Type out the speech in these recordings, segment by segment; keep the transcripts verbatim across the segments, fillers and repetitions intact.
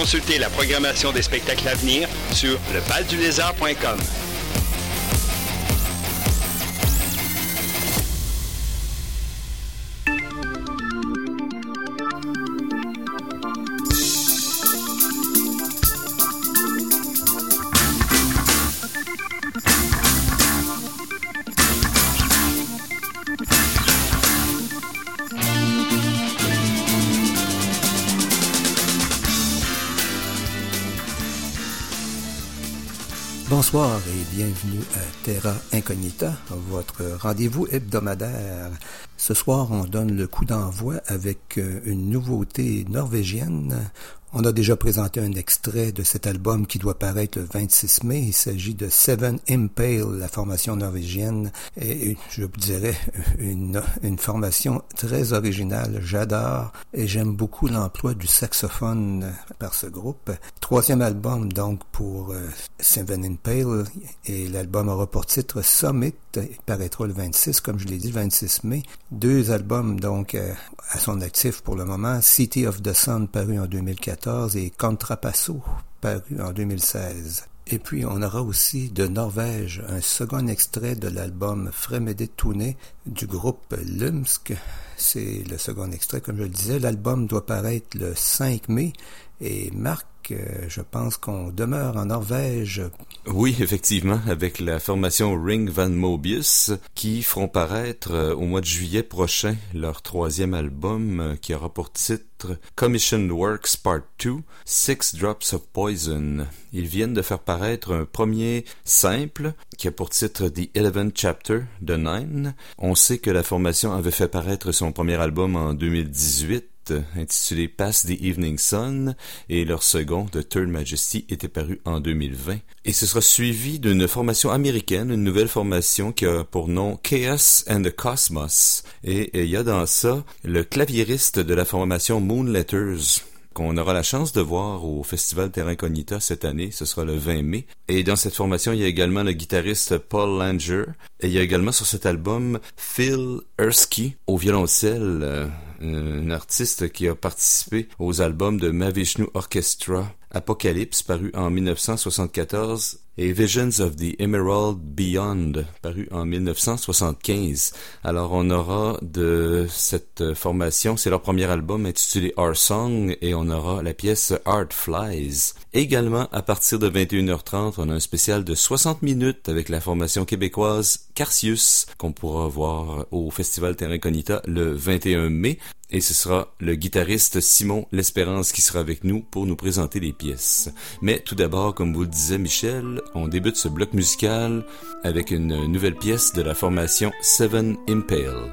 consulter la programmation des spectacles à venir sur le bal du lézard point com. Bonsoir et bienvenue à Terra Incognita, votre rendez-vous hebdomadaire. Ce soir, on donne le coup d'envoi avec une nouveauté norvégienne. On a déjà présenté un extrait de cet album qui doit paraître le vingt-six mai. Il s'agit de Seven Impale, la formation norvégienne. Et je vous dirais une, une formation très originale. J'adore et j'aime beaucoup l'emploi du saxophone par ce groupe. Troisième album donc pour euh, Seven Impale et l'album aura pour titre Summit. Il paraîtra le vingt-six, comme je l'ai dit, le vingt-six mai. Deux albums donc euh, à son actif pour le moment. City of the Sun paru en deux mille quatorze et Contrapasso paru en deux mille seize. Et puis on aura aussi de Norvège un second extrait de l'album Fremedetune du groupe Lumsk. C'est le second extrait, comme je le disais. L'album doit paraître le cinq mai et Marc, Euh, je pense qu'on demeure en Norvège. Oui, effectivement, avec la formation Ring Van Mobius, qui feront paraître euh, au mois de juillet prochain leur troisième album euh, qui aura pour titre Commissioned Works Part deux, Six Drops of Poison. Ils viennent de faire paraître un premier simple qui a pour titre The Eleventh Chapter de Nine. On sait que la formation avait fait paraître son premier album en deux mille dix-huit, intitulé Past the Evening Sun, et leur second, The Third Majesty, était paru en deux mille vingt. Et ce sera suivi d'une formation américaine, une nouvelle formation qui a pour nom Chaos and the Cosmos. Et il y a dans ça le claviériste de la formation Moonletters, qu'on aura la chance de voir au Festival Terra Incognita cette année, ce sera le vingt mai. Et dans cette formation, il y a également le guitariste Paul Langer, et il y a également sur cet album Phil Ersky au violoncelle, euh, un artiste qui a participé aux albums de Mahavishnu Orchestra, Apocalypse, paru en dix-neuf cent soixante-quatorze, et Visions of the Emerald Beyond, paru en dix-neuf cent soixante-quinze. Alors on aura de cette formation, c'est leur premier album intitulé Our Song, et on aura la pièce Art Flies. Également, à partir de vingt et une heures trente, on a un spécial de soixante minutes avec la formation québécoise Carcius, qu'on pourra voir au Festival Terra Incognita le vingt et un mai. Et ce sera le guitariste Simon L'Espérance qui sera avec nous pour nous présenter les pièces. Mais tout d'abord, comme vous le disait Michel, on débute ce bloc musical avec une nouvelle pièce de la formation Seven Impale.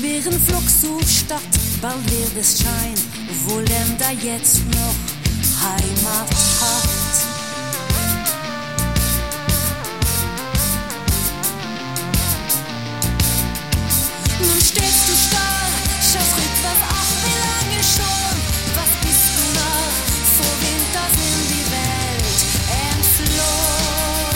schweren Fluxus statt, bald wird es Schein, wo Länder jetzt noch Heimat hat. Nun stehst du starr, schaust rückwärts, ach wie lange schon, was bist du nach, vor Winter sind die Welt entflohen.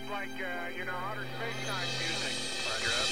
like, uh, you know, outer space time music. Roger up.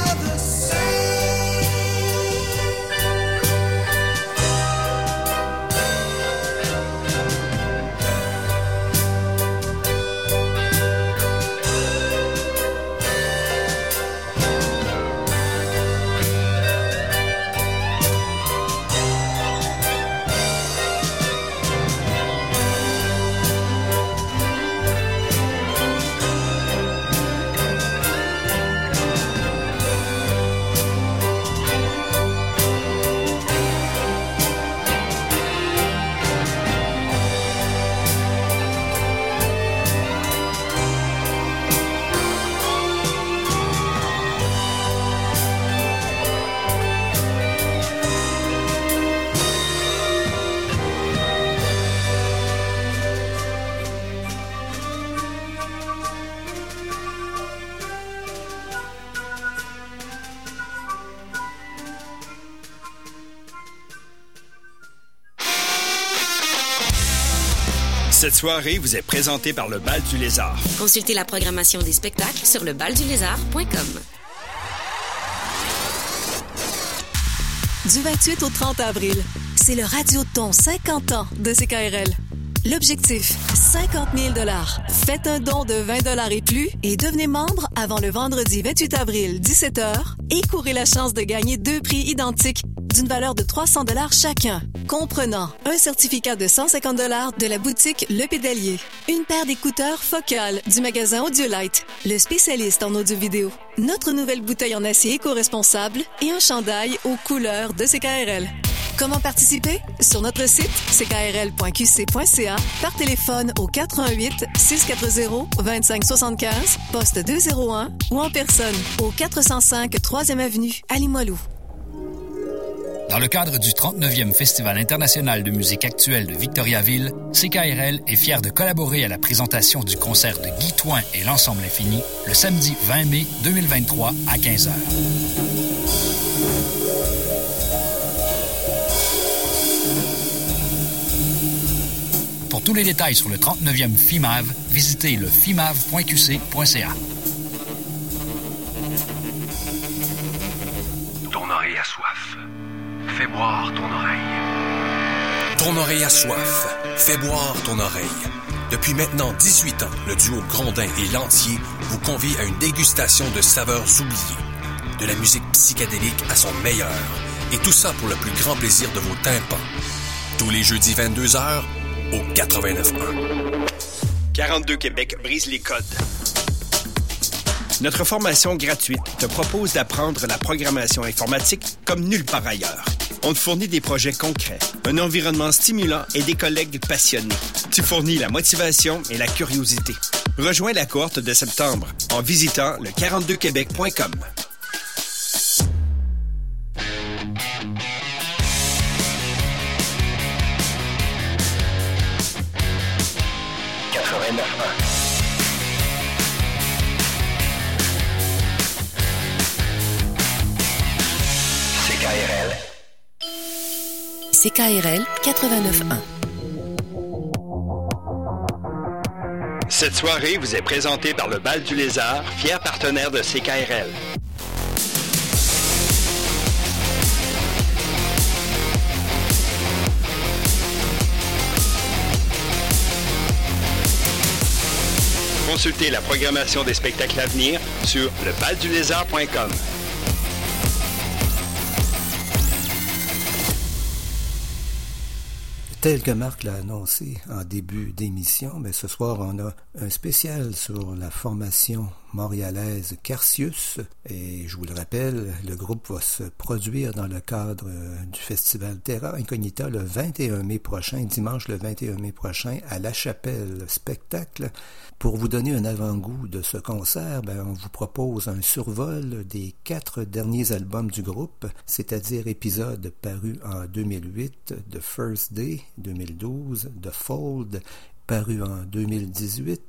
Same. Cette soirée vous est présentée par le Bal du Lézard. Consultez la programmation des spectacles sur le bal du lézard point com. Du vingt-huit au trente avril, c'est le Radioton cinquante ans de C K R L. L'objectif, cinquante mille dollars. Faites un don de vingt dollars et plus et devenez membre avant le vendredi vingt-huit avril, dix-sept heures, et courez la chance de gagner deux prix identiques d'une valeur de trois cents dollars chacun, comprenant un certificat de cent cinquante dollars de la boutique Le Pédalier, une paire d'écouteurs Focal du magasin Audiolite, le spécialiste en audio-vidéo, notre nouvelle bouteille en acier éco-responsable et un chandail aux couleurs de C K R L. Comment participer? Sur notre site c k r l point q c point c a, par téléphone au quatre un huit, six quatre zéro, deux cinq sept cinq, poste deux zéro un ou en personne au quatre cent cinq troisième avenue à Limoilou. Dans le cadre du trente-neuvième Festival international de musique actuelle de Victoriaville, C K R L est fier de collaborer à la présentation du concert de Guy Thoin et l'Ensemble Infini le samedi vingt mai deux mille vingt-trois à quinze heures. Pour tous les détails sur le trente-neuvième F I M A V, visitez le f i m a v point q c point c a. Ton oreille a soif. Fais boire ton oreille. Ton oreille a soif. Fais boire ton oreille. Depuis maintenant dix-huit ans, le duo Grondin et Lantier vous convie à une dégustation de saveurs oubliées. De la musique psychédélique à son meilleur. Et tout ça pour le plus grand plaisir de vos tympans. Tous les jeudis vingt-deux heures, au quatre-vingt-neuf un. quarante-deux Québec brise les codes. Notre formation gratuite te propose d'apprendre la programmation informatique comme nulle part ailleurs. On te fournit des projets concrets, un environnement stimulant et des collègues passionnés. Tu fournis la motivation et la curiosité. Rejoins la cohorte de septembre en visitant le quarante-deux québec point com. C K R L quatre-vingt-neuf un. Cette soirée vous est présentée par le Bal du Lézard, fier partenaire de C K R L. Consultez la programmation des spectacles à venir sur le bal du lézard point com. Tel que Marc l'a annoncé en début d'émission, mais ce soir, on a un spécial sur la formation montréalaise Carcius. Et je vous le rappelle, le groupe va se produire dans le cadre du festival Terra Incognita le vingt et un mai prochain, dimanche le vingt et un mai prochain, à La Chapelle Spectacle. Pour vous donner un avant-goût de ce concert, ben, on vous propose un survol des quatre derniers albums du groupe, c'est-à-dire épisodes parus en deux mille huit, The First Day, deux mille douze, The Fold, paru en deux mille dix-huit,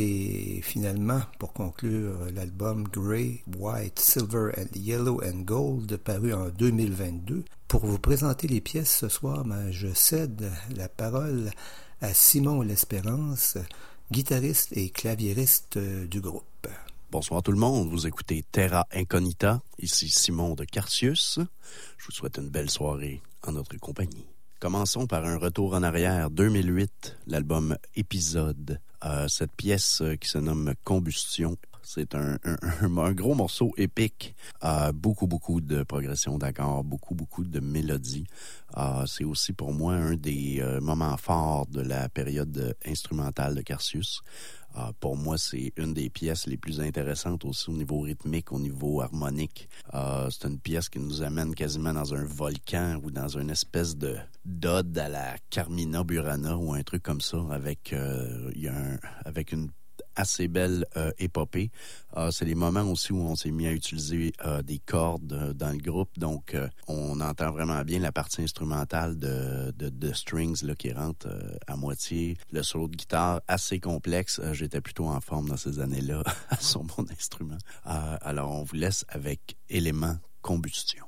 et finalement, pour conclure, l'album Grey, White, Silver and Yellow and Gold, paru en deux mille vingt-deux. Pour vous présenter les pièces ce soir, ben, je cède la parole à Simon L'Espérance, guitariste et claviériste du groupe. Bonsoir tout le monde, vous écoutez Terra Incognita, ici Simon de Carcius. Je vous souhaite une belle soirée en notre compagnie. Commençons par un retour en arrière, deux mille huit, l'album Épisode. Euh, cette pièce qui se nomme Combustion, c'est un, un, un, un gros morceau épique. Euh, beaucoup, beaucoup de progression d'accords, beaucoup, beaucoup de mélodies. Euh, c'est aussi pour moi un des euh, moments forts de la période instrumentale de Carcius. Uh, pour moi, c'est une des pièces les plus intéressantes aussi au niveau rythmique, au niveau harmonique. Uh, c'est une pièce qui nous amène quasiment dans un volcan ou dans une espèce de d'ode à la Carmina Burana ou un truc comme ça, avec, euh, y a un, avec une assez belle euh, épopée. Euh, c'est les moments aussi où on s'est mis à utiliser euh, des cordes euh, dans le groupe, donc euh, on entend vraiment bien la partie instrumentale de, de, de strings là, qui rentre euh, à moitié. Le solo de guitare assez complexe. Euh, j'étais plutôt en forme dans ces années-là sur mon instrument. Euh, alors on vous laisse avec Élément Combustion.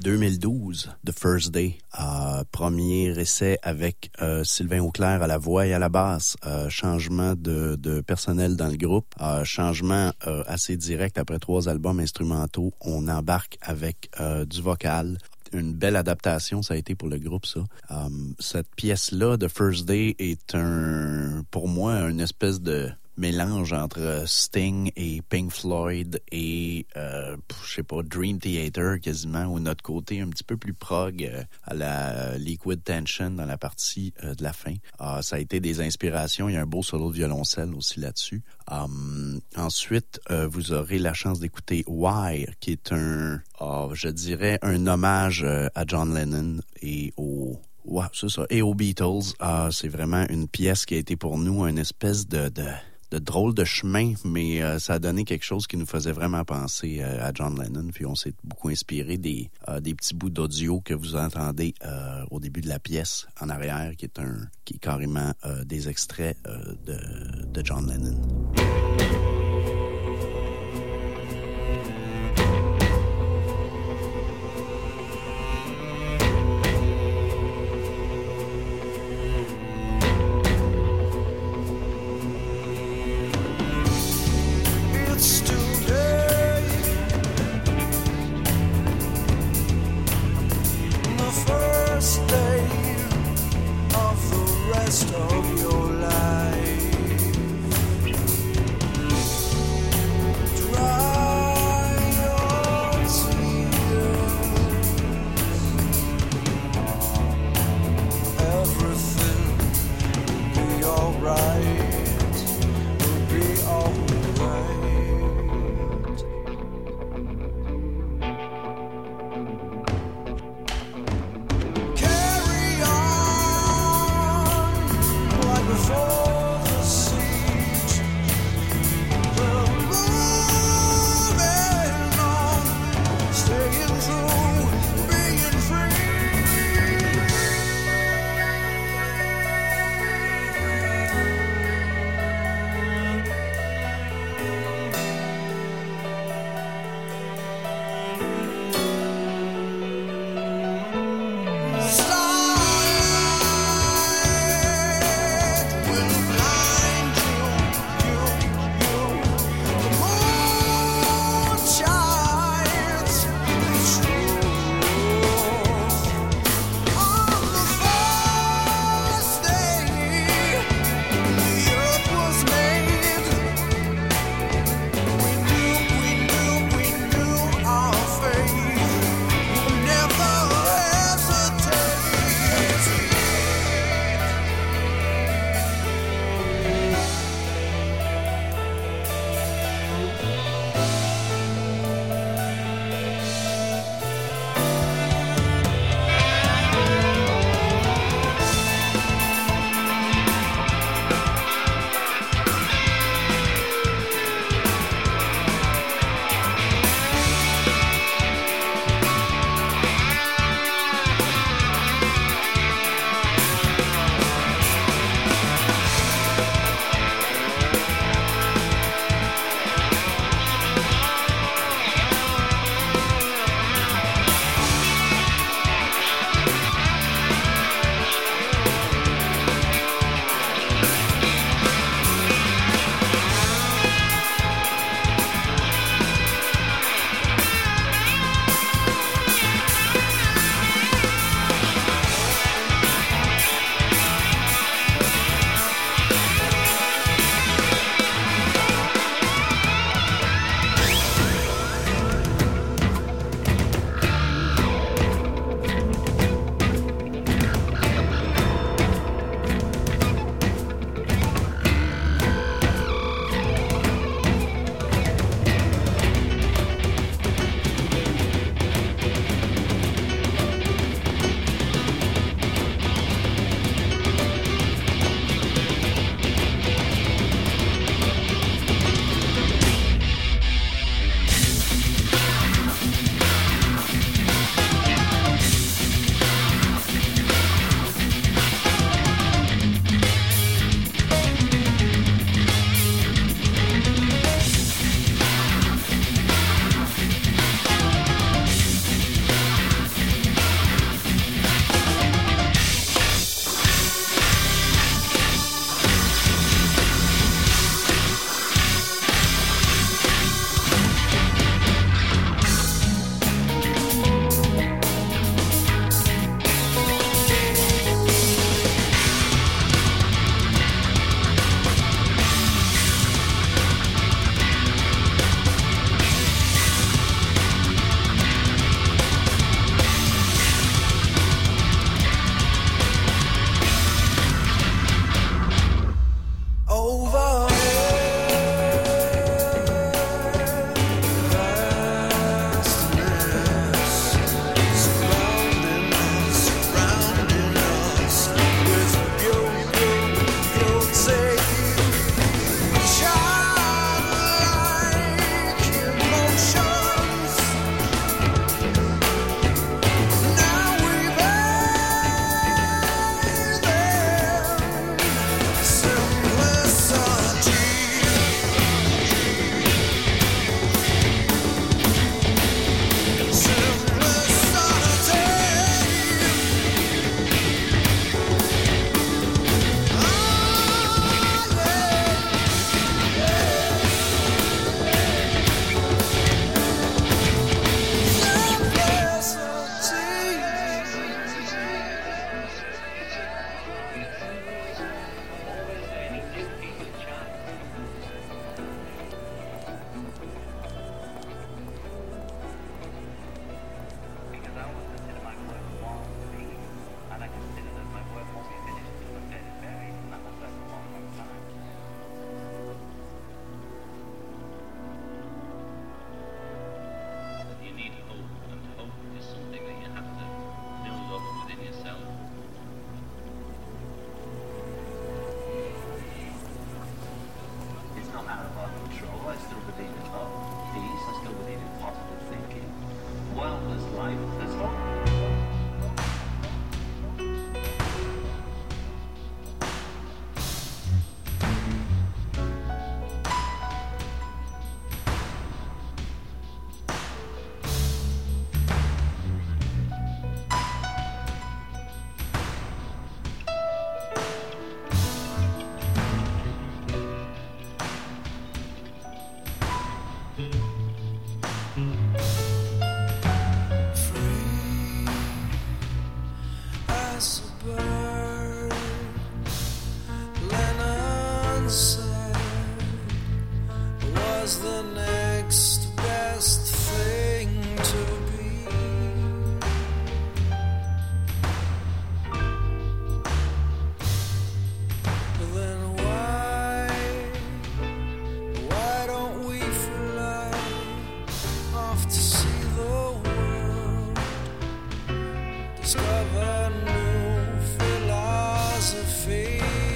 deux mille douze, The First Day. Euh, premier essai avec euh, Sylvain Auclair à la voix et à la basse. Euh, changement de, de personnel dans le groupe. Euh, changement euh, assez direct après trois albums instrumentaux. On embarque avec euh, du vocal. Une belle adaptation, ça a été pour le groupe, ça. Um, cette pièce-là, The First Day, est un, pour moi, une espèce de mélange entre Sting et Pink Floyd et, euh, je sais pas, Dream Theater quasiment, ou notre côté un petit peu plus prog euh, à la Liquid Tension dans la partie euh, de la fin. Euh, ça a été des inspirations. Il y a un beau solo de violoncelle aussi là-dessus. Um, ensuite, euh, vous aurez la chance d'écouter Why, qui est un, oh, je dirais, un hommage euh, à John Lennon et au... Ouais, c'est ça. Et aux Beatles. Euh, c'est vraiment une pièce qui a été pour nous une espèce de... de de drôle de chemin, mais euh, ça a donné quelque chose qui nous faisait vraiment penser euh, à John Lennon. Puis on s'est beaucoup inspiré des, euh, des petits bouts d'audio que vous entendez euh, au début de la pièce en arrière, qui est un qui est carrément euh, des extraits euh, de, de John Lennon. Of your life, as the next best thing to be. But then why, why don't we fly off to see the world, discover new philosophies?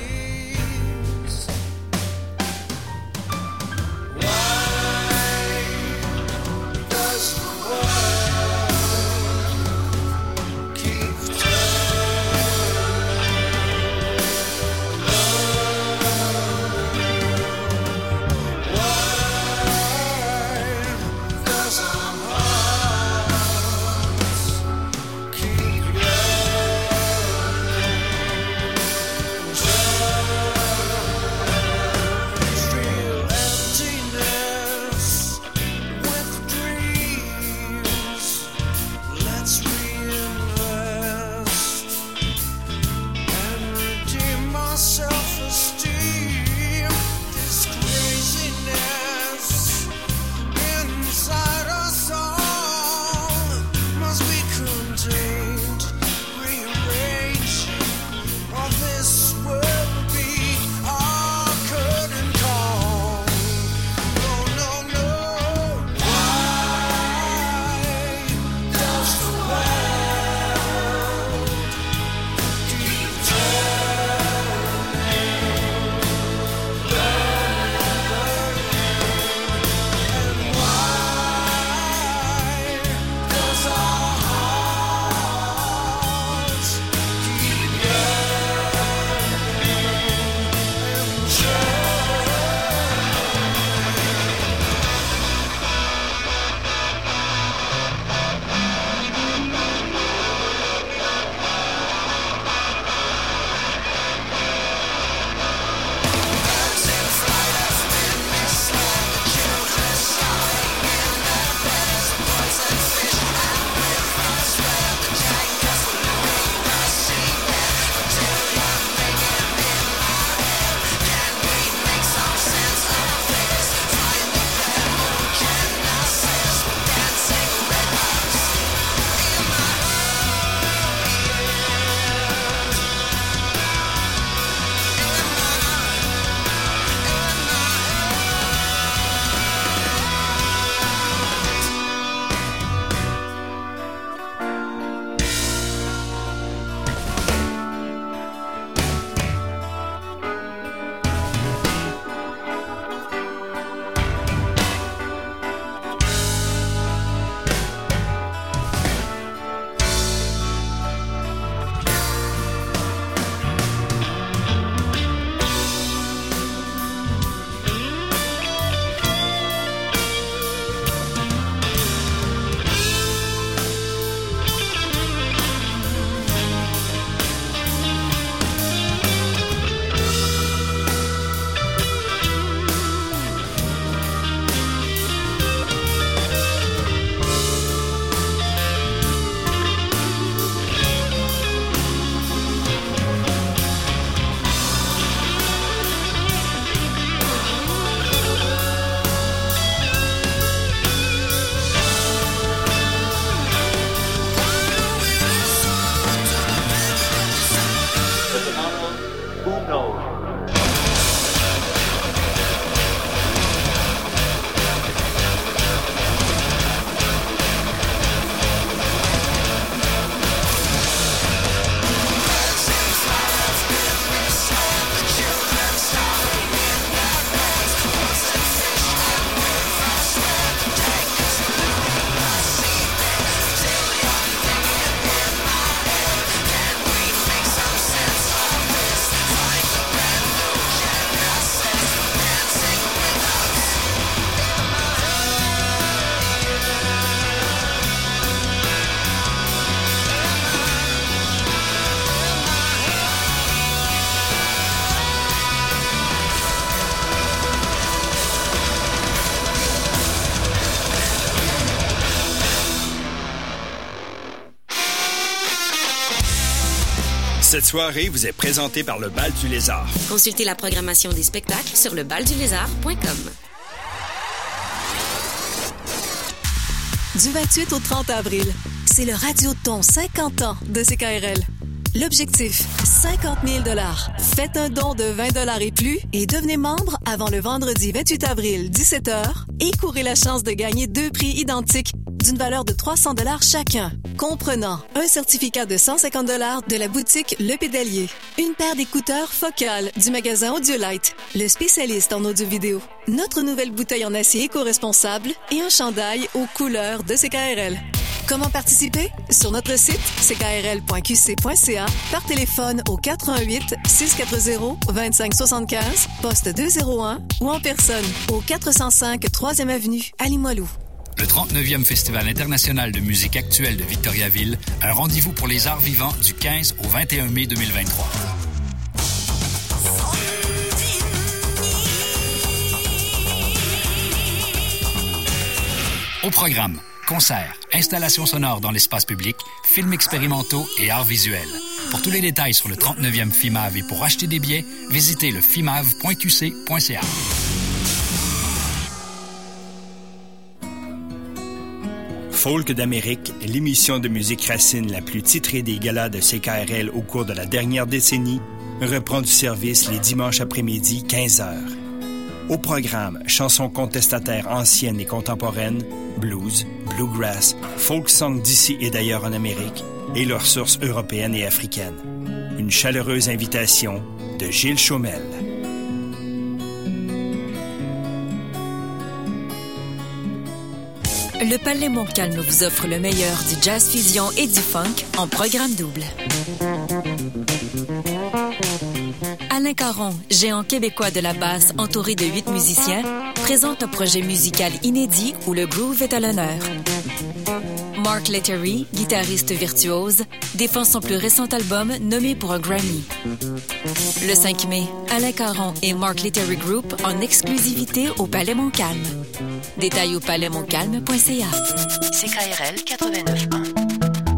Cette soirée vous est présentée par le Bal du Lézard. Consultez la programmation des spectacles sur le bal du lézard point com. du vingt-huit au trente avril. C'est le Radioton cinquante ans de C K R L. L'objectif, cinquante mille dollars. Faites un don de vingt dollars et plus et devenez membre avant le vendredi vingt-huit avril, dix-sept heures, et courez la chance de gagner deux prix identiques d'une valeur de trois cents dollars chacun, comprenant un certificat de cent cinquante dollars de la boutique Le Pédalier, une paire d'écouteurs Focal du magasin Audiolite, le spécialiste en audio-vidéo, notre nouvelle bouteille en acier éco-responsable et un chandail aux couleurs de C K R L. Comment participer? Sur notre site c k r l point q c point c a, par téléphone au quatre un huit, six quatre zéro, deux cinq sept cinq, poste deux zéro un ou en personne au quatre cent cinq troisième avenue à Limoilou. Le trente-neuvième Festival international de musique actuelle de Victoriaville, un rendez-vous pour les arts vivants du quinze au vingt et un mai deux mille vingt-trois. Au programme, concerts, installations sonores dans l'espace public, films expérimentaux et arts visuels. Pour tous les détails sur le trente-neuvième F I M A V et pour acheter des billets, visitez le f i m a v point q c point c a. Folk d'Amérique, l'émission de musique racine la plus titrée des galas de C K R L au cours de la dernière décennie, reprend du service les dimanches après-midi, quinze heures. Au programme, chansons contestataires anciennes et contemporaines, blues, bluegrass, folk song d'ici et d'ailleurs en Amérique, et leurs sources européennes et africaines. Une chaleureuse invitation de Gilles Chaumel. Le Palais Montcalm vous offre le meilleur du jazz fusion et du funk en programme double. Alain Caron, géant québécois de la basse entouré de huit musiciens, présente un projet musical inédit où le groove est à l'honneur. Mark Lettery, guitariste virtuose, défend son plus récent album nommé pour un Grammy. Le cinq mai, Alain Caron et Mark Lettery Group en exclusivité au Palais Montcalm. Détails au palais montcalm point c a. C K R L quatre-vingt-neuf point un.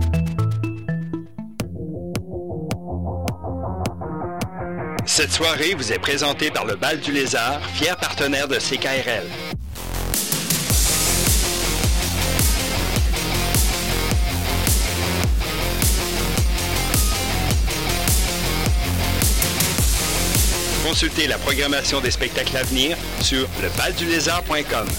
Cette soirée vous est présentée par le Bal du Lézard, fier partenaire de C K R L. Consultez la programmation des spectacles à venir sur le bal du lézard point com.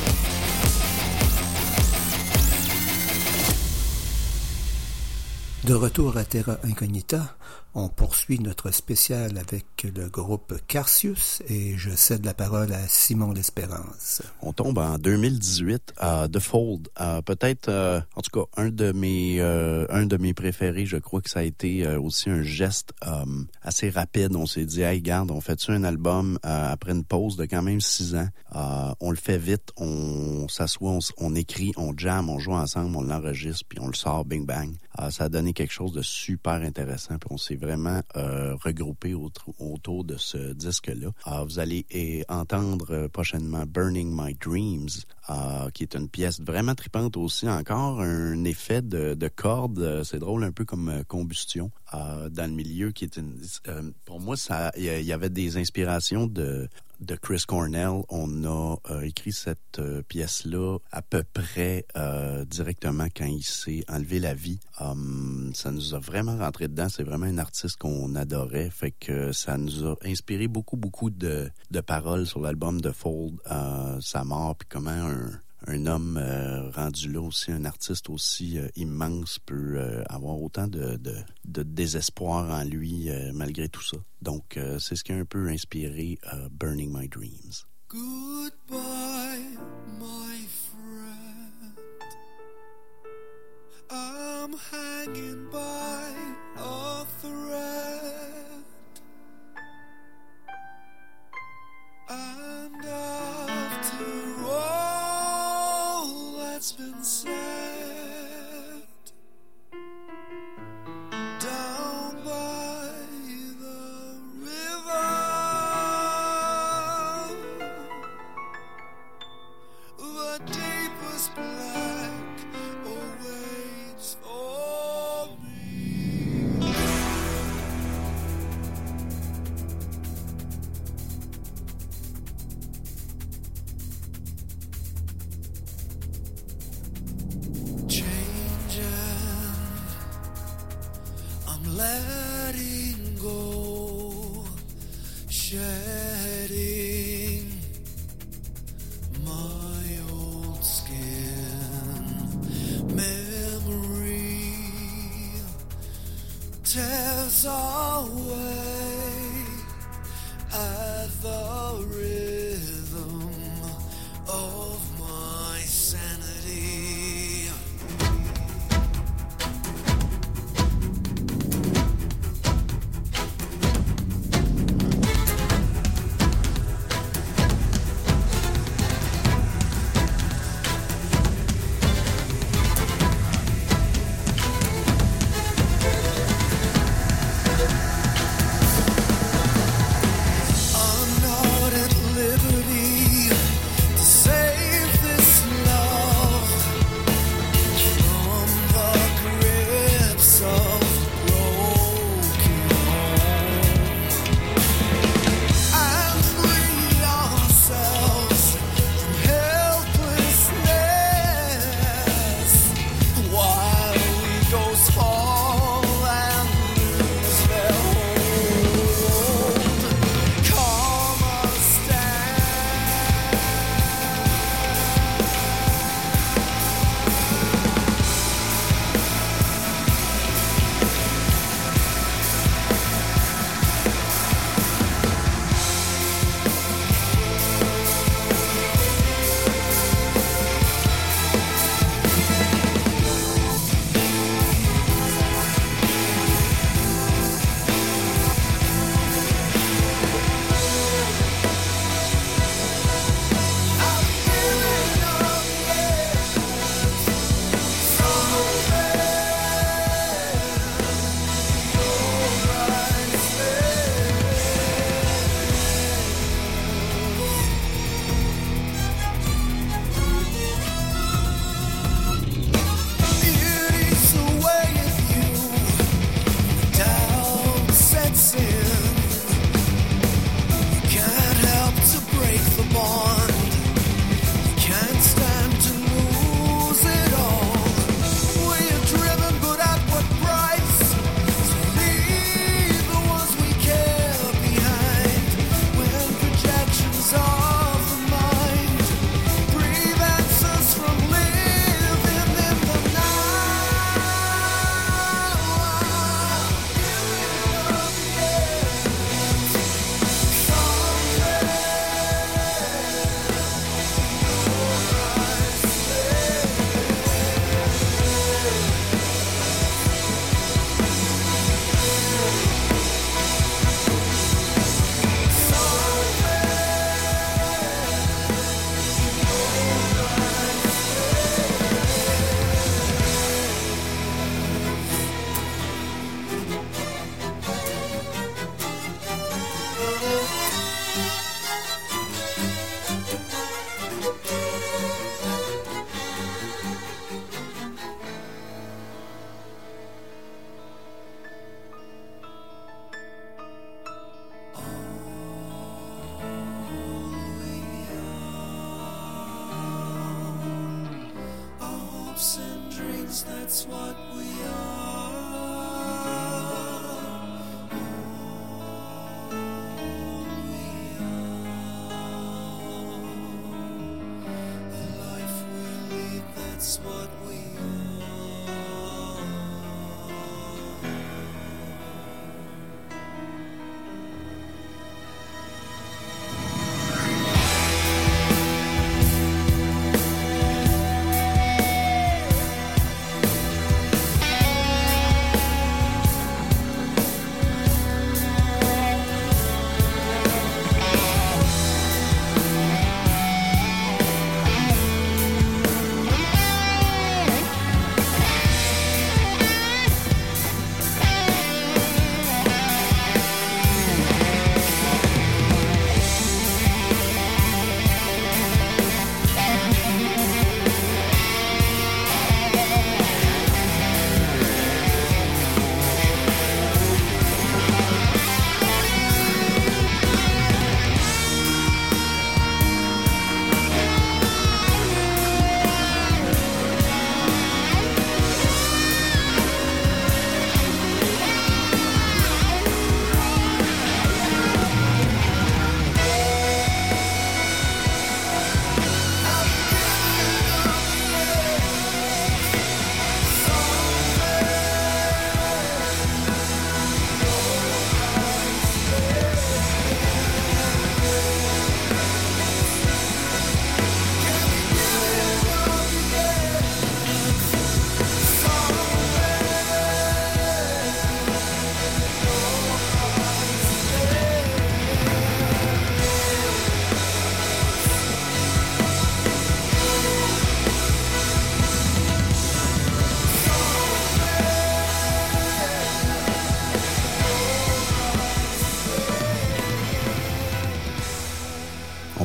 De retour à Terra Incognita, on poursuit notre spécial avec le groupe Carcius et je cède la parole à Simon L'Espérance. On tombe en deux mille dix-huit à The Fold, à peut-être, euh, en tout cas, un de mes euh, un de mes préférés. Je crois que ça a été euh, aussi un geste euh, assez rapide. On s'est dit, hey, garde, on fait-tu un album euh, après une pause de quand même six ans? Euh, on le fait vite, on s'assoit, on, on écrit, on jam, on joue ensemble, on l'enregistre, puis on le sort, bing bang. Euh, ça a donné quelque chose de super intéressant, puis on s'est vraiment euh, regroupé autour, autour de ce disque-là. Euh, vous allez eh, entendre euh, prochainement Burning My Dreams, euh, qui est une pièce vraiment tripante aussi. Encore un effet de, de cordes, euh, c'est drôle, un peu comme euh, Combustion, euh, dans le milieu, qui est une... Euh, pour moi, ça, il y, y avait des inspirations de... de Chris Cornell. On a euh, écrit cette euh, pièce-là à peu près euh, directement quand il s'est enlevé la vie. Um, ça nous a vraiment rentré dedans. C'est vraiment un artiste qu'on adorait. Fait que ça nous a inspiré beaucoup, beaucoup de, de paroles sur l'album de Fold, euh, sa mort, puis comment un... un homme euh, rendu là aussi, un artiste aussi euh, immense peut euh, avoir autant de, de, de désespoir en lui euh, malgré tout ça. Donc, euh, c'est ce qui a un peu inspiré euh, Burning My Dreams. Goodbye, my friend. I'm hanging by a thread. And after all that's been said, down by the river, the deepest black awaits for me. tears away at the rhythm of my sanity. That's what we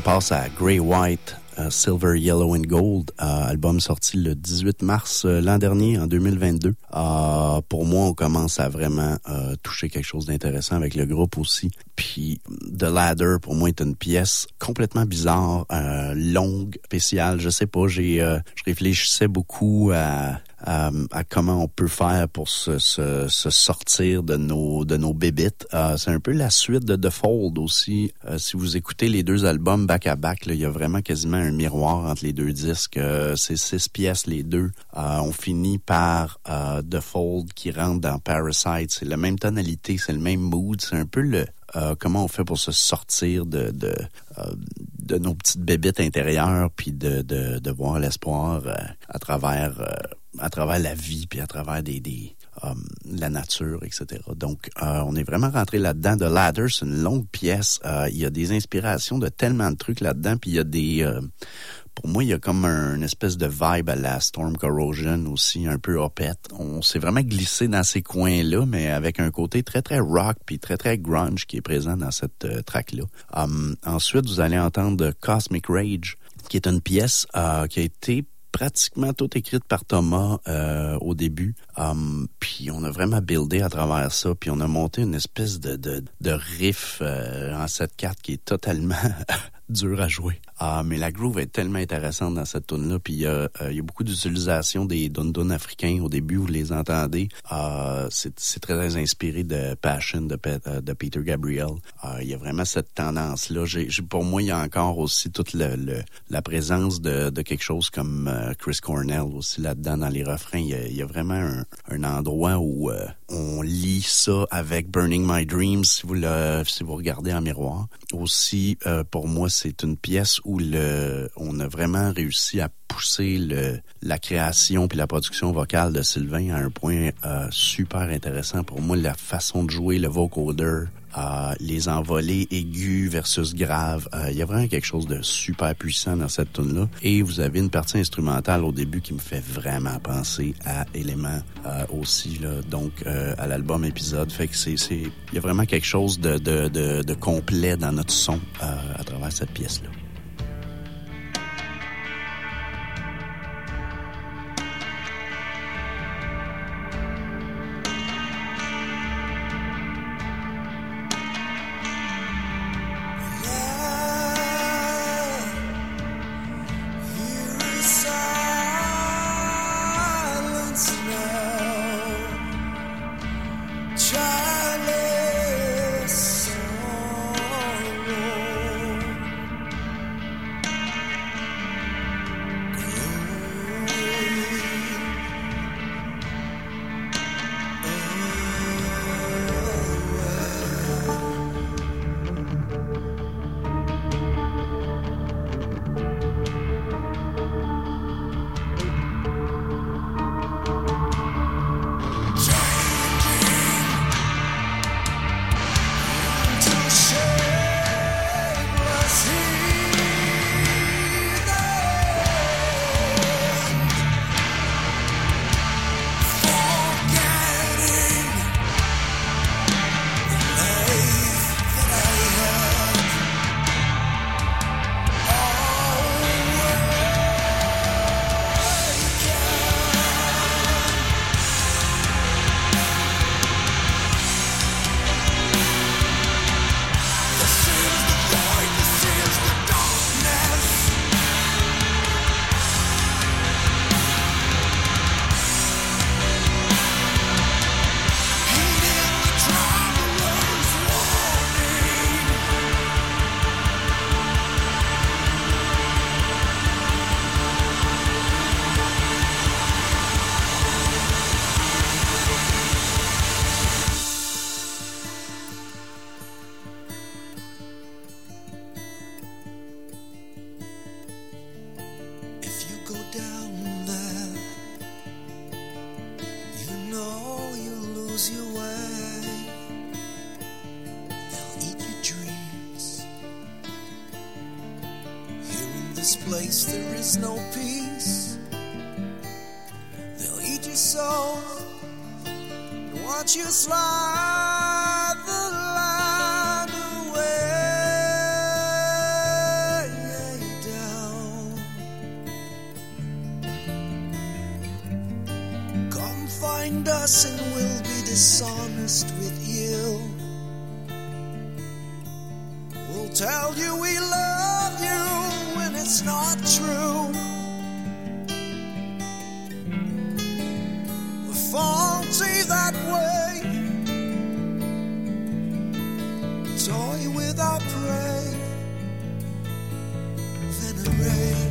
passe à Grey White, uh, Silver, Yellow and Gold, uh, album sorti le dix-huit mars uh, l'an dernier, en deux mille vingt-deux. Uh, pour moi, on commence à vraiment uh, toucher quelque chose d'intéressant avec le groupe aussi. Puis The Ladder, pour moi, est une pièce complètement bizarre, uh, longue, spéciale. Je sais pas, j'ai, uh, je réfléchissais beaucoup à... À, à comment on peut faire pour se, se, se sortir de nos de nos bébites. Euh, c'est un peu la suite de The Fold aussi. Euh, si vous écoutez les deux albums back à back, il y a vraiment quasiment un miroir entre les deux disques. Euh, c'est six pièces les deux. Euh, on finit par euh, The Fold qui rentre dans Parasite. C'est la même tonalité, c'est le même mood. C'est un peu le Euh, comment on fait pour se sortir de de, euh, de nos petites bébites intérieures, puis de, de, de voir l'espoir euh, à travers euh, à travers la vie, puis à travers des, des um, la nature, et cetera. Donc, euh, on est vraiment rentré là-dedans. The Ladder, c'est une longue pièce. Euh, il y a des inspirations de tellement de trucs là-dedans, puis il y a des... Euh, Pour moi, il y a comme un, une espèce de vibe à la Storm Corrosion aussi, un peu opette. On s'est vraiment glissé dans ces coins-là, mais avec un côté très, très rock puis très, très grunge qui est présent dans cette euh, track-là. Um, ensuite, vous allez entendre Cosmic Rage, qui est une pièce euh, qui a été pratiquement toute écrite par Thomas euh, au début. Um, puis on a vraiment buildé à travers ça, puis on a monté une espèce de, de, de riff euh, en sept quatre qui est totalement... dur à jouer. Ah, mais la groove est tellement intéressante dans cette tune-là. Puis il y, euh, y a beaucoup d'utilisation des dun-dun africains. Au début, vous les entendez. Euh, c'est, c'est très, très inspiré de Passion de, Pe- de Peter Gabriel. Euh, il y a vraiment cette tendance-là. J'ai, j'ai, pour moi, il y a encore aussi toute le, le, la présence de, de quelque chose comme euh, Chris Cornell aussi là-dedans dans les refrains. Il y a, il y a vraiment un, un endroit où euh, on lit ça avec Burning My Dreams, si vous, le, si vous regardez en miroir. Aussi, euh, pour moi, c'est une pièce où le, on a vraiment réussi à pousser le, la création puis la production vocale de Sylvain à un point euh, super intéressant. Pour moi, la façon de jouer, le vocoder, euh, les envolées aigus versus graves, il euh, y a vraiment quelque chose de super puissant dans cette tune-là. Et vous avez une partie instrumentale au début qui me fait vraiment penser à Éléments euh, aussi, là, donc euh, à l'album épisode. Fait que c'est, c'est, il y a vraiment quelque chose de, de, de, de complet dans notre son euh, à travers cette pièce-là. this place there is no peace. They'll eat your soul and watch you slide the line away. find us and we'll be dishonest with you. We'll tell you we love you when it's not true. We're faulty that way. Toy with our prey. Venerate.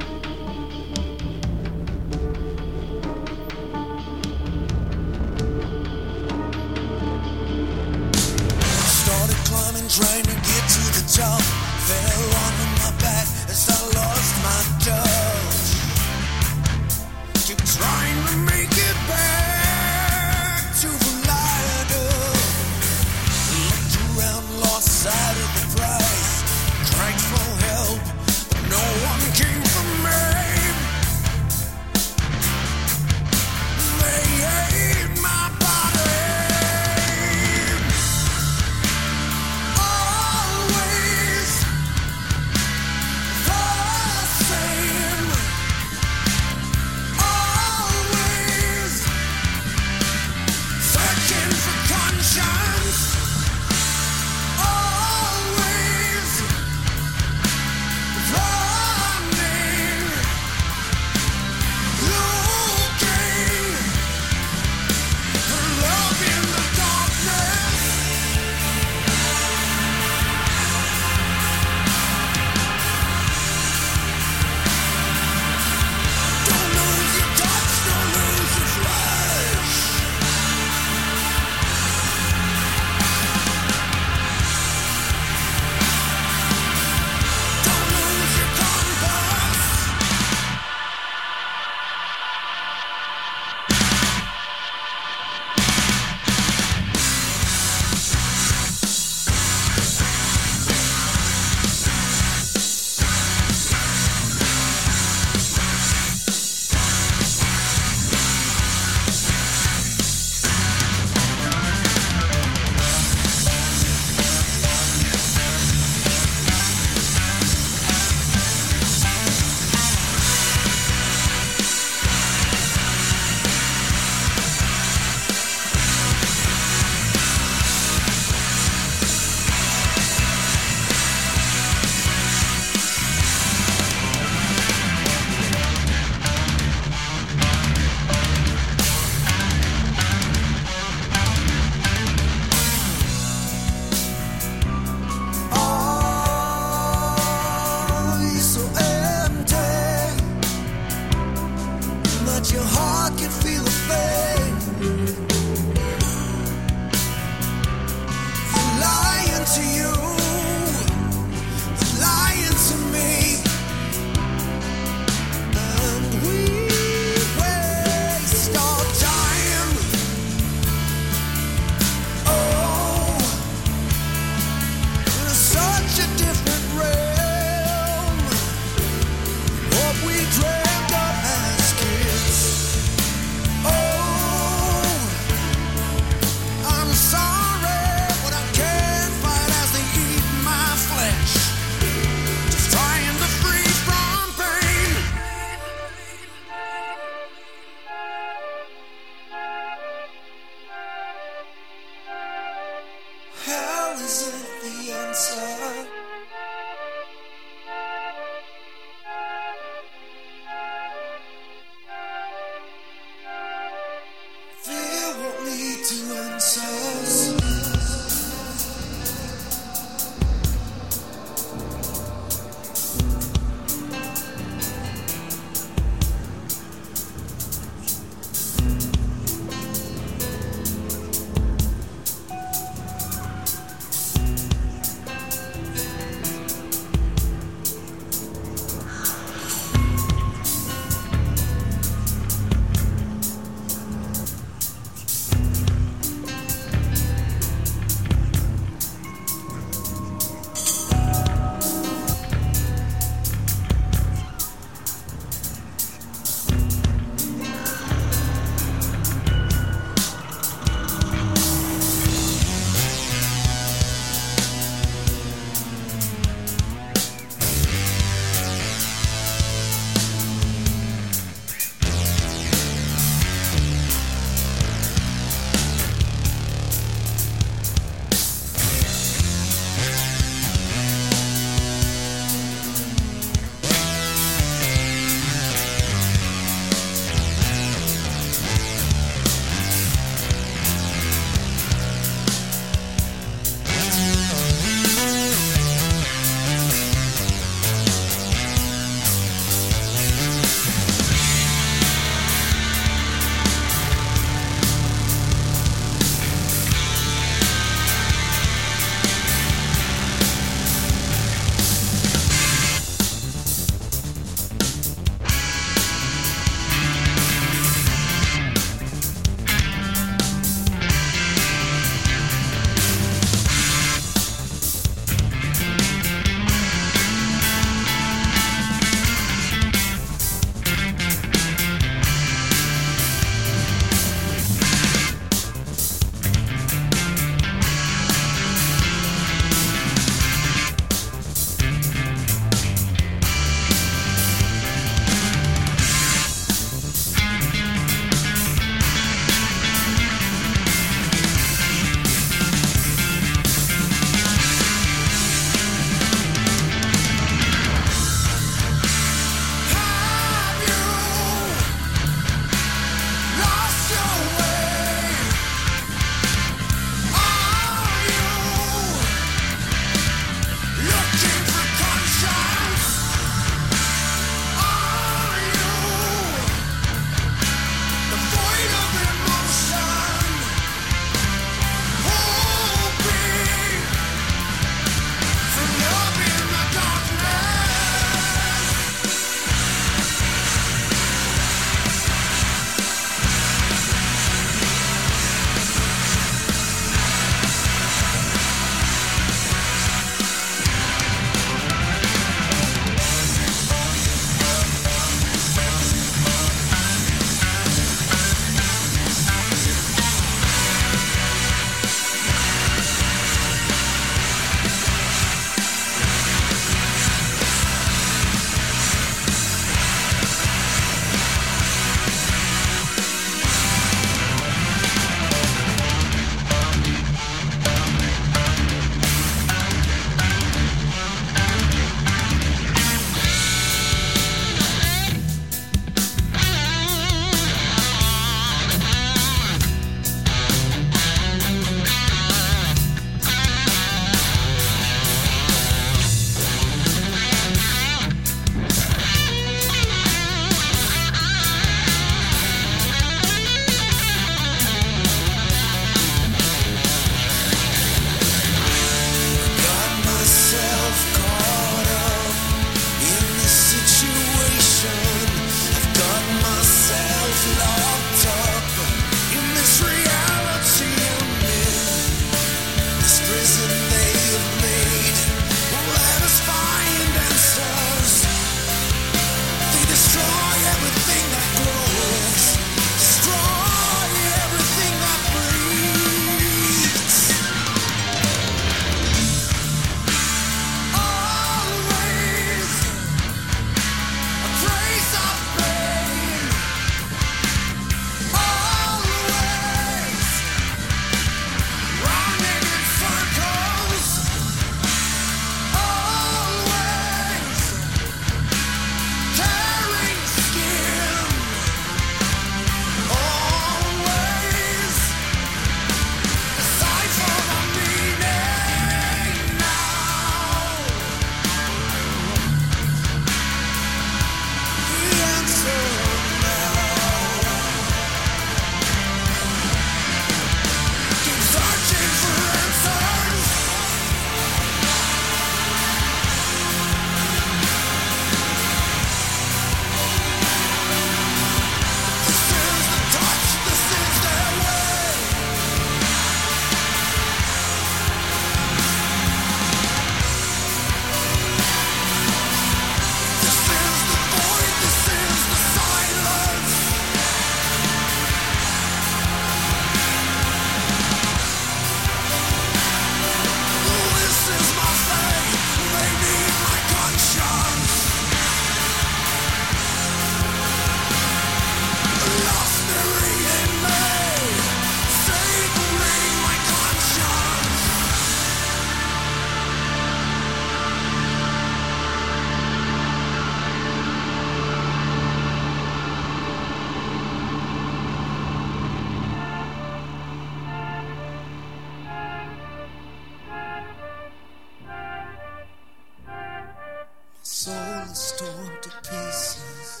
soul is torn to pieces.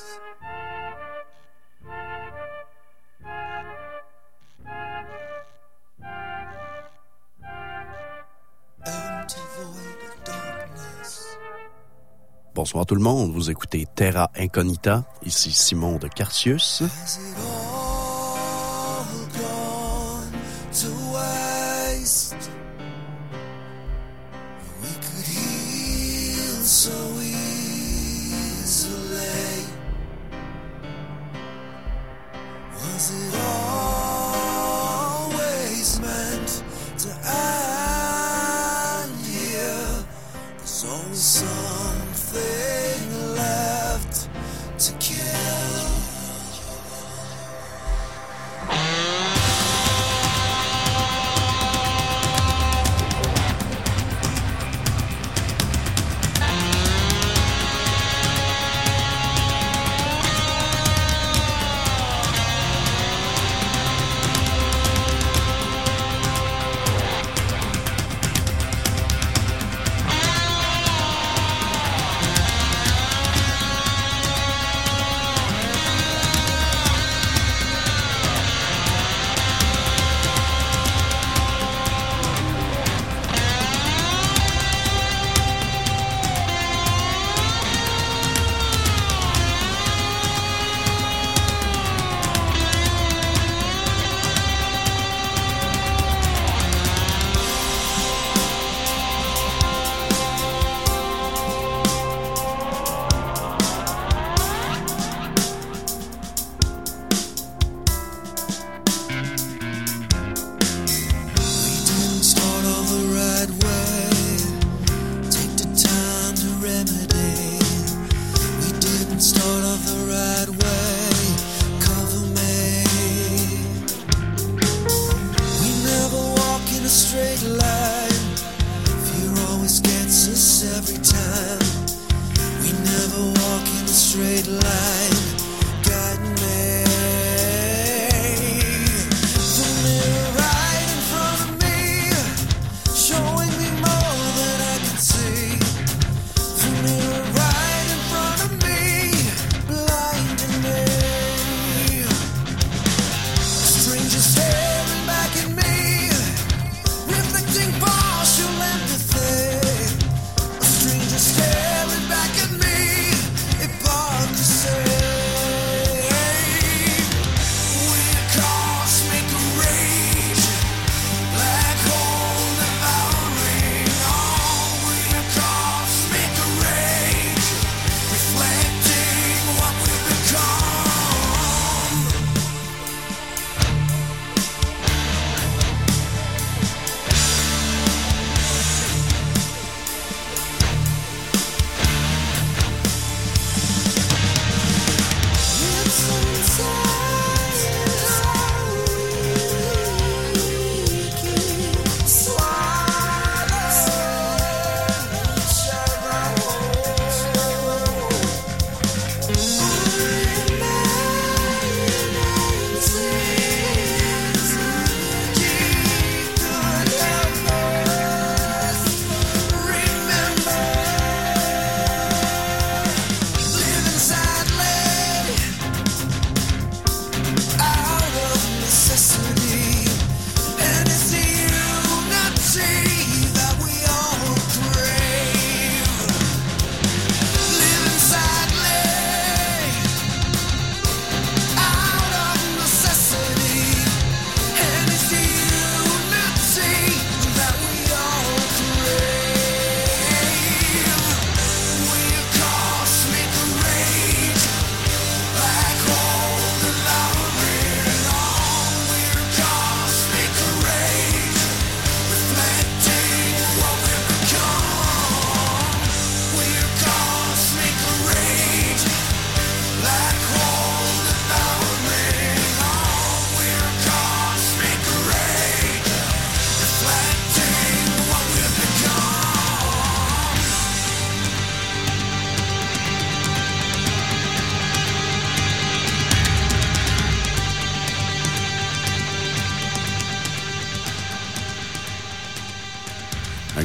Empty void of darkness. Bonsoir tout le monde, vous écoutez Terra Incognita, ici Simon de Cartius. Has it all gone to waste? We could heal so easily. Was it always meant to end here? There's always something left to kill. Staring back at me, it bothered to say.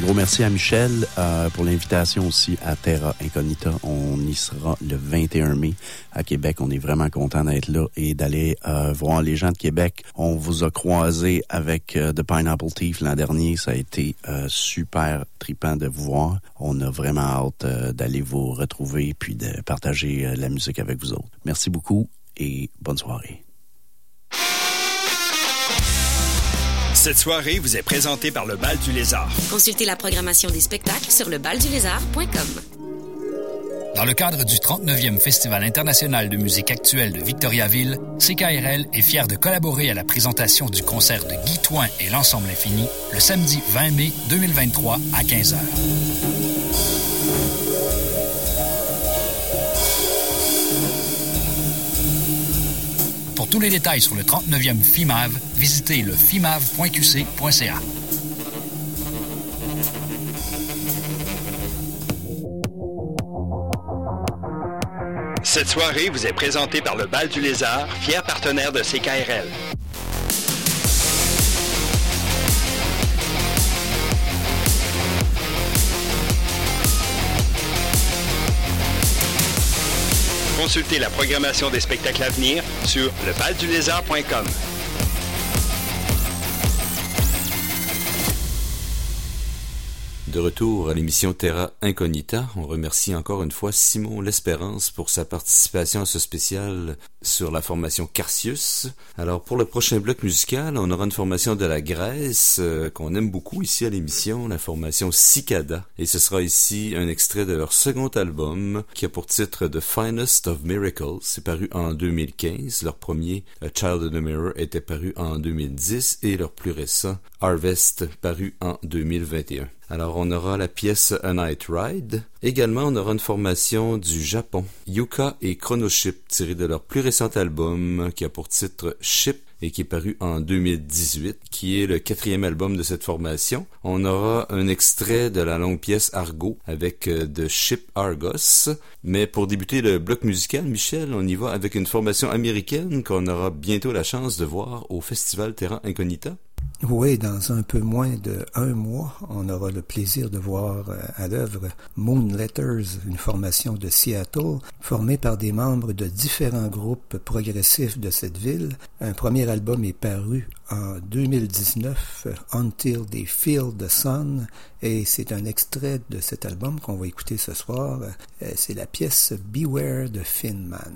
gros merci à Michel euh, pour l'invitation aussi à Terra Incognita. On y sera le vingt et un mai à Québec. On est vraiment content d'être là et d'aller euh, voir les gens de Québec. On vous a croisé avec euh, The Pineapple Thief l'an dernier. Ça a été euh, super trippant de vous voir. On a vraiment hâte euh, d'aller vous retrouver puis de partager euh, la musique avec vous autres. Merci beaucoup et bonne soirée. Cette soirée vous est présentée par le Bal du Lézard. Consultez la programmation des spectacles sur le bal du lézard point com. Dans le cadre du trente-neuvième Festival international de musique actuelle de Victoriaville, C K R L est fier de collaborer à la présentation du concert de Guy Thoin et l'Ensemble Infini le samedi vingt mai deux mille vingt-trois à quinze heures. Pour tous les détails sur le trente-neuvième F I M A V, visitez le fimav point q c point c a. Cette soirée vous est présentée par le Bal du Lézard, fier partenaire de C K R L. Consultez la programmation des spectacles à venir sur le bal du lézard point com. De retour à l'émission Terra Incognita, on remercie encore une fois Simon L'Espérance pour sa participation à ce spécial sur la formation Carcius. Alors pour le prochain bloc musical, on aura une formation de la Grèce euh, qu'on aime beaucoup ici à l'émission, la formation Cicada. Et ce sera ici un extrait de leur second album qui a pour titre The Finest of Miracles. C'est paru en deux mille quinze. Leur premier, A Child in the Mirror, était paru en deux mille dix et leur plus récent, Harvest, paru en deux mille vingt et un. Alors, on aura la pièce A Night Ride. Également, on aura une formation du Japon, Yuka et Chronoship, tirée de leur plus récent album qui a pour titre Ship et qui est paru en deux mille dix-huit, qui est le quatrième album de cette formation. On aura un extrait de la longue pièce Argo avec euh, The Ship Argos. Mais pour débuter le bloc musical, Michel, on y va avec une formation américaine qu'on aura bientôt la chance de voir au Festival Terra Incognita. Oui, dans un peu moins de un mois, on aura le plaisir de voir à l'œuvre Moonletters, une formation de Seattle, formée par des membres de différents groupes progressifs de cette ville. Un premier album est paru en deux mille dix-neuf, Until They Feel the Sun, et c'est un extrait de cet album qu'on va écouter ce soir. C'est la pièce Beware the Thin Man.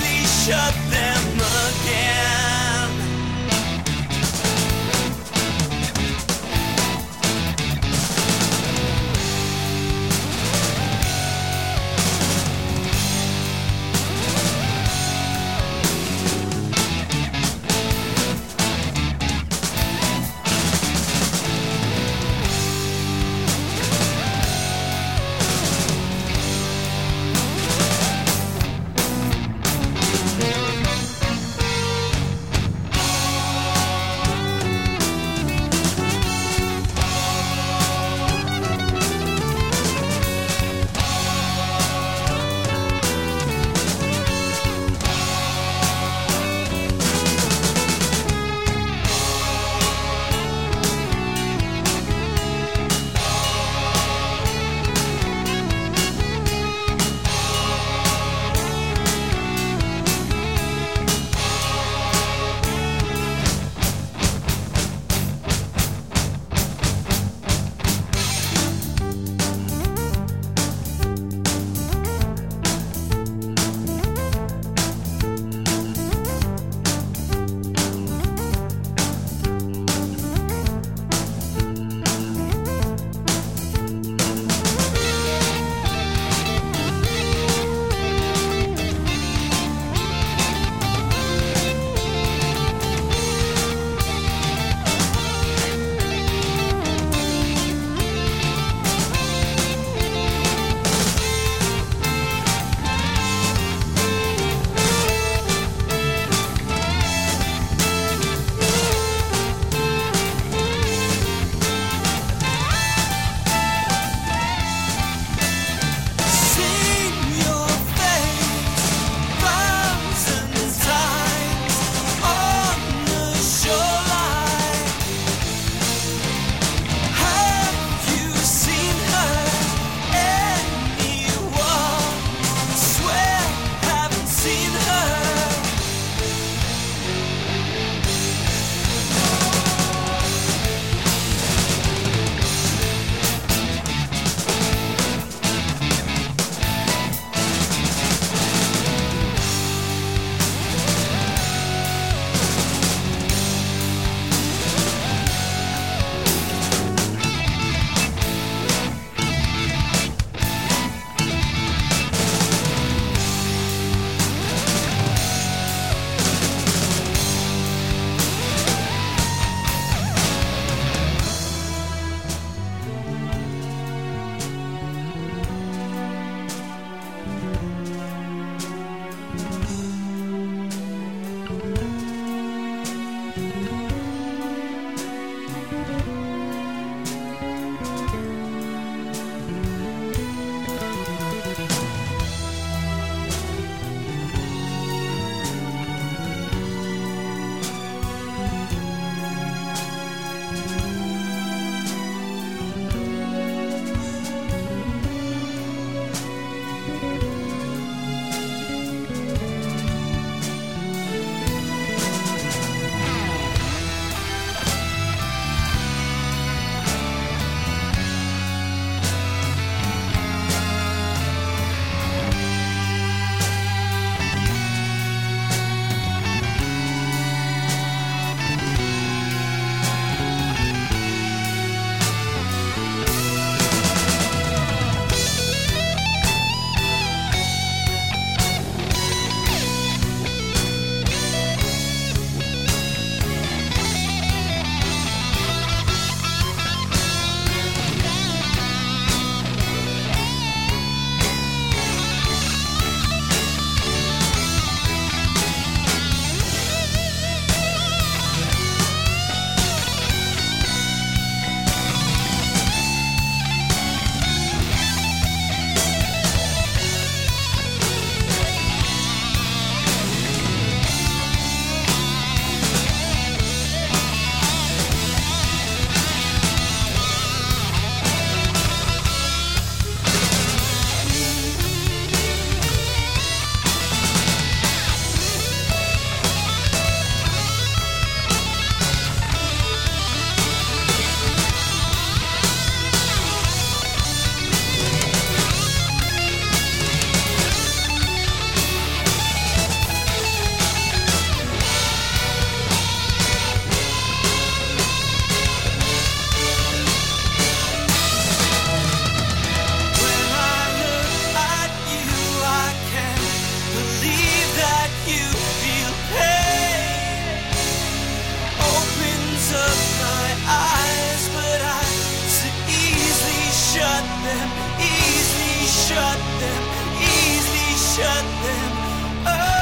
Shut them again. shut them up.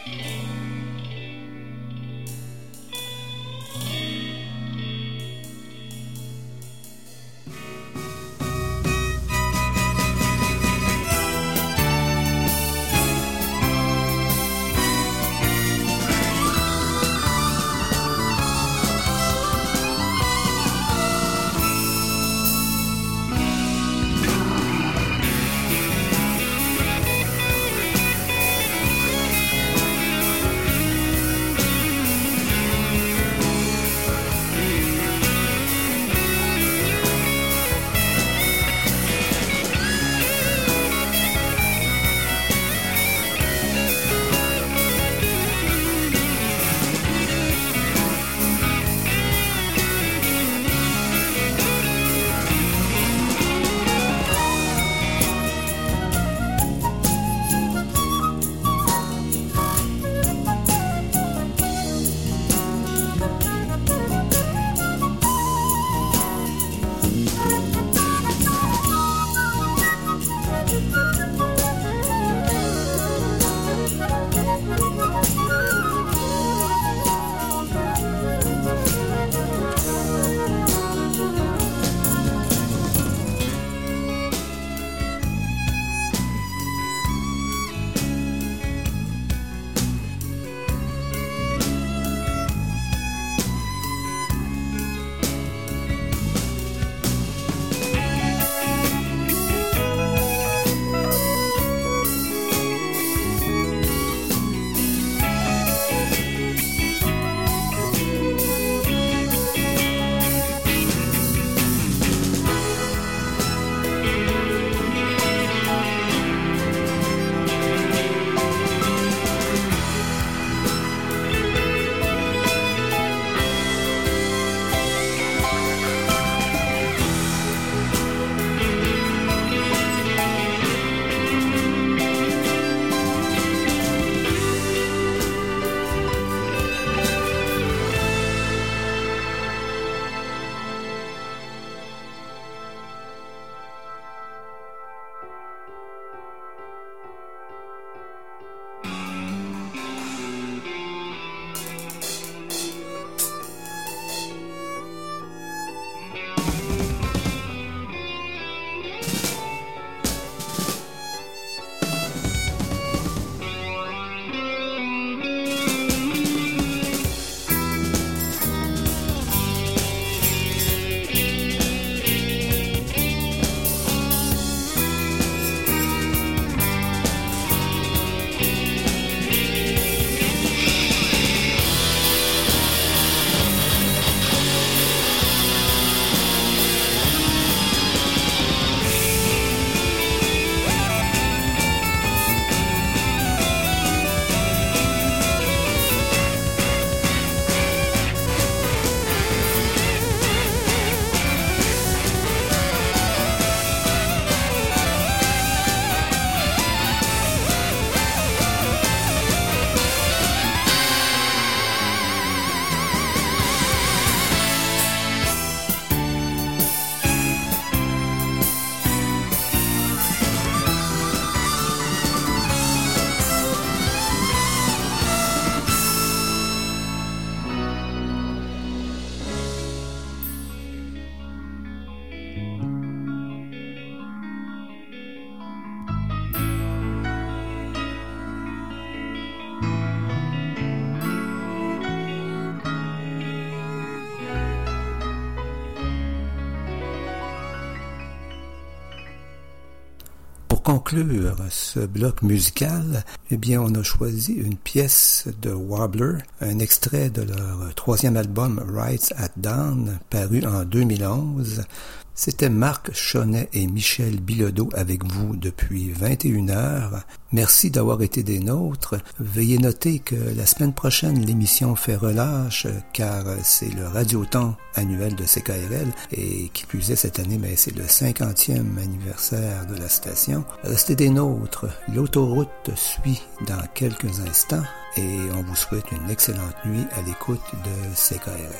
pour conclure ce bloc musical, eh bien, on a choisi une pièce de Warbler, un extrait de leur troisième album Rights at Dawn, paru en deux mille onze. C'était Marc Chaunet et Michel Bilodeau avec vous depuis vingt et une heures. Merci d'avoir été des nôtres. Veuillez noter que la semaine prochaine, l'émission fait relâche car c'est le radioton annuel de C K R L et qui plus est cette année, mais c'est le cinquantième anniversaire de la station. Restez des nôtres. L'autoroute suit dans quelques instants et on vous souhaite une excellente nuit à l'écoute de C K R L.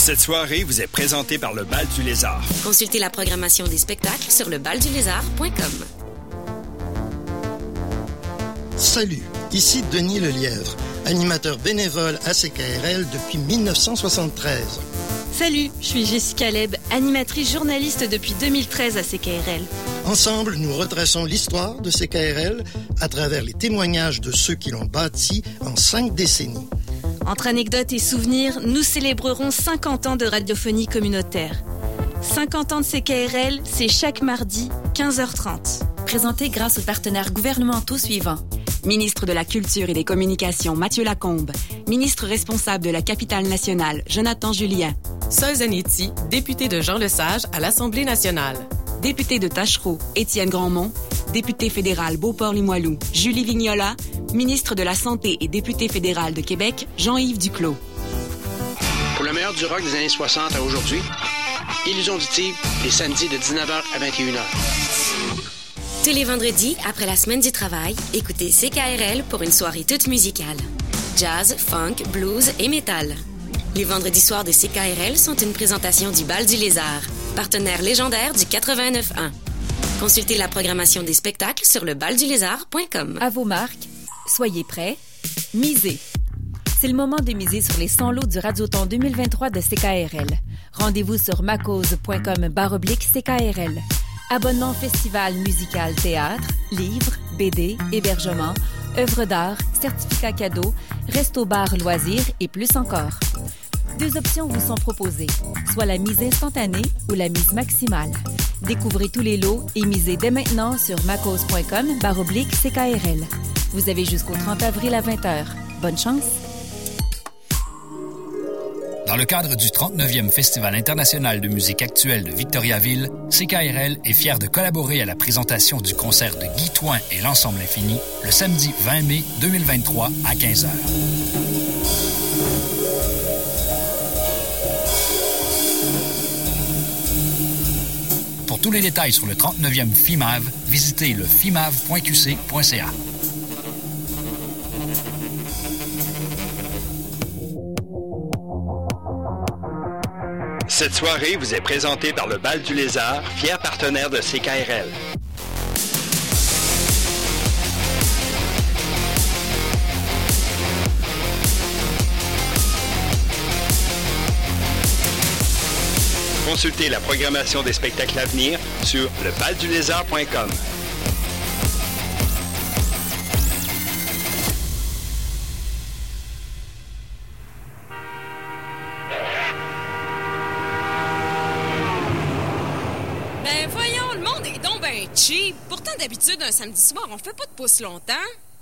Cette soirée vous est présentée par le Bal du Lézard. Consultez la programmation des spectacles sur le bal du lézard point com. Salut, ici Denis Lelièvre, animateur bénévole à C K R L depuis mille neuf cent soixante-treize. Salut, je suis Jessica Leb, animatrice journaliste depuis deux mille treize à C K R L. Ensemble, nous retraçons l'histoire de C K R L à travers les témoignages de ceux qui l'ont bâti en cinq décennies. Entre anecdotes et souvenirs, nous célébrerons cinquante ans de radiophonie communautaire. cinquante ans de C K R L, c'est chaque mardi, quinze heures trente. Présenté grâce aux partenaires gouvernementaux suivants. Ministre de la Culture et des Communications, Mathieu Lacombe. Ministre responsable de la Capitale nationale, Jonathan Julien. Sol Zanetti, député de Jean Lesage à l'Assemblée nationale. Député de Tachereau, Étienne Grandmont. Député fédéral Beauport-Limoilou, Julie Vignola. Ministre de la Santé et député fédéral de Québec, Jean-Yves Duclos. Pour le meilleur du rock des années soixante à aujourd'hui, Illusion auditive, les samedis de dix-neuf heures à vingt et une heures. Tous les vendredis, après la semaine du travail, écoutez C K R L pour une soirée toute musicale. Jazz, funk, blues et métal. Les vendredis soirs de C K R L sont une présentation du Bal du Lézard, partenaire légendaire du quatre-vingt-neuf un. Consultez la programmation des spectacles sur le bal du lézard point com. À vos marques, soyez prêts, misez. C'est le moment de miser sur les cent lots du Radioton deux mille vingt-trois de C K R L. Rendez-vous sur macause point com barre oblique C K R L. Abonnement festival musical théâtre, livres, B D, hébergement, œuvres d'art, certificats cadeaux, resto-bar loisirs et plus encore. Deux options vous sont proposées, soit la mise instantanée ou la mise maximale. Découvrez tous les lots et misez dès maintenant sur macause point com barre oblique C K R L. Vous avez jusqu'au trente avril à vingt heures. Bonne chance! Dans le cadre du trente-neuvième Festival international de musique actuelle de Victoriaville, C K R L est fier de collaborer à la présentation du concert de Guy Thoin et l'Ensemble Infini le samedi vingt mai deux mille vingt-trois à quinze heures. Pour tous les détails sur le trente-neuvième F I M A V, visitez le fimav point q c point c a. Cette soirée vous est présentée par le Bal du Lézard, fier partenaire de C K R L. Consultez la programmation des spectacles à venir sur le bal du lézard point com. Ben voyons, le monde est donc ben cheap. Pourtant, d'habitude, un samedi soir, on fait pas de pouce longtemps.